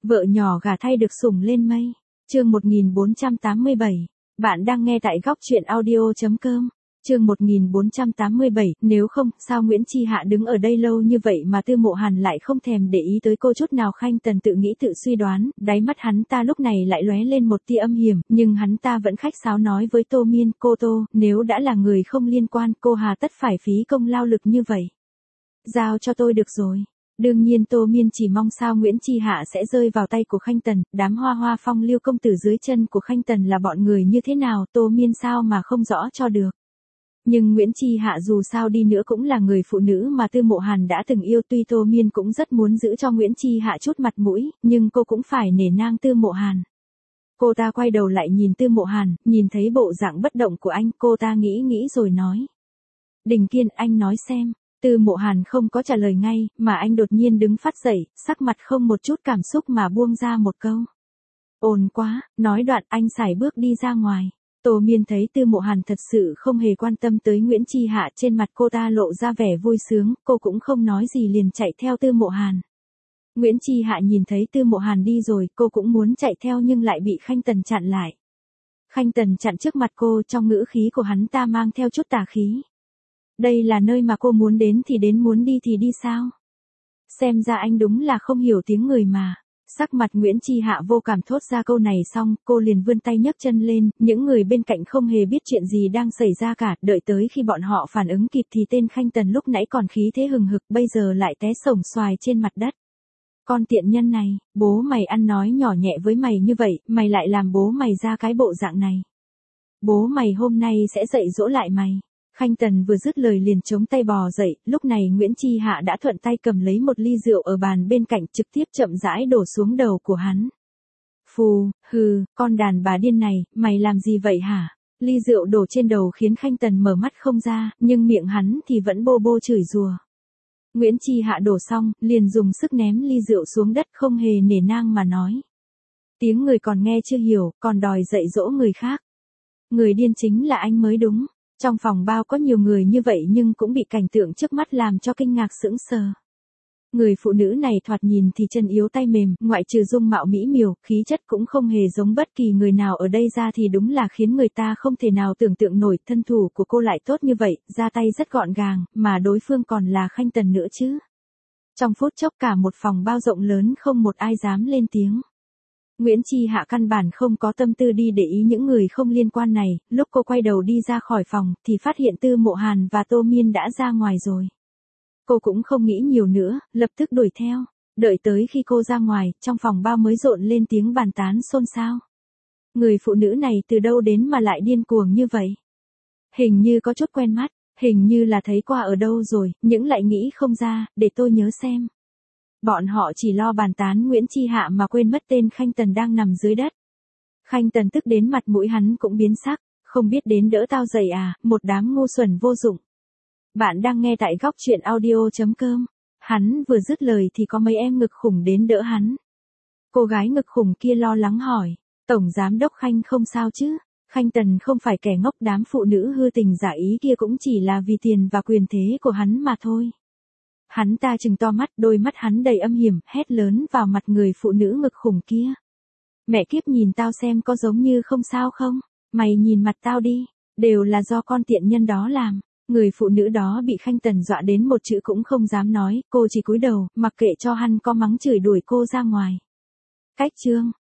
Vợ nhỏ gả thay được sủng lên mây. Chương 1487. Bạn đang nghe tại góc truyện audio.com. Chương 1487, nếu không, sao Nguyễn Chi Hạ đứng ở đây lâu như vậy mà Tư Mộ Hàn lại không thèm để ý tới cô chút nào. Khanh Tần tự nghĩ tự suy đoán, đáy mắt hắn ta lúc này lại lóe lên một tia âm hiểm, nhưng hắn ta vẫn khách sáo nói với Tô Miên, cô Tô, nếu đã là người không liên quan, cô hà tất phải phí công lao lực như vậy. Giao cho tôi được rồi. Đương nhiên Tô Miên chỉ mong sao Nguyễn Chi Hạ sẽ rơi vào tay của Khanh Tần, đám hoa hoa phong lưu công tử dưới chân của Khanh Tần là bọn người như thế nào, Tô Miên sao mà không rõ cho được. Nhưng Nguyễn Chi Hạ dù sao đi nữa cũng là người phụ nữ mà Tư Mộ Hàn đã từng yêu, tuy Tô Miên cũng rất muốn giữ cho Nguyễn Chi Hạ chút mặt mũi, nhưng cô cũng phải nể nang Tư Mộ Hàn. Cô ta quay đầu lại nhìn Tư Mộ Hàn, nhìn thấy bộ dạng bất động của anh, cô ta nghĩ rồi nói. Đình Kiên, anh nói xem. Tư Mộ Hàn không có trả lời ngay, mà anh đột nhiên đứng phát dậy, sắc mặt không một chút cảm xúc mà buông ra một câu. Ồn quá, nói đoạn anh sải bước đi ra ngoài. Tô Miên thấy Tư Mộ Hàn thật sự không hề quan tâm tới Nguyễn Chi Hạ, trên mặt cô ta lộ ra vẻ vui sướng, cô cũng không nói gì liền chạy theo Tư Mộ Hàn. Nguyễn Chi Hạ nhìn thấy Tư Mộ Hàn đi rồi, cô cũng muốn chạy theo nhưng lại bị Khanh Tần chặn lại. Khanh Tần chặn trước mặt cô, trong ngữ khí của hắn ta mang theo chút tà khí. Đây là nơi mà cô muốn đến thì đến, muốn đi thì đi sao? Xem ra anh đúng là không hiểu tiếng người mà. Sắc mặt Nguyễn Chi Hạ vô cảm thốt ra câu này xong, cô liền vươn tay nhấc chân lên, những người bên cạnh không hề biết chuyện gì đang xảy ra cả, đợi tới khi bọn họ phản ứng kịp thì tên Khanh Tần lúc nãy còn khí thế hừng hực bây giờ lại té xổng xoài trên mặt đất. Con tiện nhân này, bố mày ăn nói nhỏ nhẹ với mày như vậy, mày lại làm bố mày ra cái bộ dạng này. Bố mày hôm nay sẽ dạy dỗ lại mày. Khanh Tần vừa dứt lời liền chống tay bò dậy, lúc này Nguyễn Chi Hạ đã thuận tay cầm lấy một ly rượu ở bàn bên cạnh trực tiếp chậm rãi đổ xuống đầu của hắn. Phù, hừ, con đàn bà điên này, mày làm gì vậy hả? Ly rượu đổ trên đầu khiến Khanh Tần mở mắt không ra, nhưng miệng hắn thì vẫn bô bô chửi rủa. Nguyễn Chi Hạ đổ xong, liền dùng sức ném ly rượu xuống đất không hề nể nang mà nói. Tiếng người còn nghe chưa hiểu, còn đòi dạy dỗ người khác. Người điên chính là anh mới đúng. Trong phòng bao có nhiều người như vậy nhưng cũng bị cảnh tượng trước mắt làm cho kinh ngạc sững sờ. Người phụ nữ này thoạt nhìn thì chân yếu tay mềm, ngoại trừ dung mạo mỹ miều, khí chất cũng không hề giống bất kỳ người nào ở đây ra thì đúng là khiến người ta không thể nào tưởng tượng nổi. Thân thủ của cô lại tốt như vậy, ra tay rất gọn gàng, mà đối phương còn là Khanh Tần nữa chứ. Trong phút chốc cả một phòng bao rộng lớn không một ai dám lên tiếng. Nguyễn Chi Hạ căn bản không có tâm tư đi để ý những người không liên quan này, lúc cô quay đầu đi ra khỏi phòng, thì phát hiện Tư Mộ Hàn và Tô Miên đã ra ngoài rồi. Cô cũng không nghĩ nhiều nữa, lập tức đuổi theo, đợi tới khi cô ra ngoài, trong phòng bao mới rộn lên tiếng bàn tán xôn xao. Người phụ nữ này từ đâu đến mà lại điên cuồng như vậy? Hình như có chút quen mắt, hình như là thấy qua ở đâu rồi, nhưng lại nghĩ không ra, để tôi nhớ xem. Bọn họ chỉ lo bàn tán Nguyễn Chi Hạ mà quên mất tên Khanh Tần đang nằm dưới đất. Khanh Tần tức đến mặt mũi hắn cũng biến sắc, không biết đến đỡ tao dậy à, một đám ngu xuẩn vô dụng. Bạn đang nghe tại góc truyện audio.com. Hắn vừa dứt lời thì có mấy em ngực khủng đến đỡ hắn. Cô gái ngực khủng kia lo lắng hỏi, Tổng Giám Đốc Khanh không sao chứ? Khanh Tần không phải kẻ ngốc, đám phụ nữ hư tình giả ý kia cũng chỉ là vì tiền và quyền thế của hắn mà thôi. Hắn ta trừng to mắt, đôi mắt hắn đầy âm hiểm, hét lớn vào mặt người phụ nữ ngực khủng kia. Mẹ kiếp, nhìn tao xem có giống như không sao không? Mày nhìn mặt tao đi, đều là do con tiện nhân đó làm. Người phụ nữ đó bị Khanh Tần dọa đến một chữ cũng không dám nói, cô chỉ cúi đầu, mặc kệ cho hắn có mắng chửi đuổi cô ra ngoài. Cách chương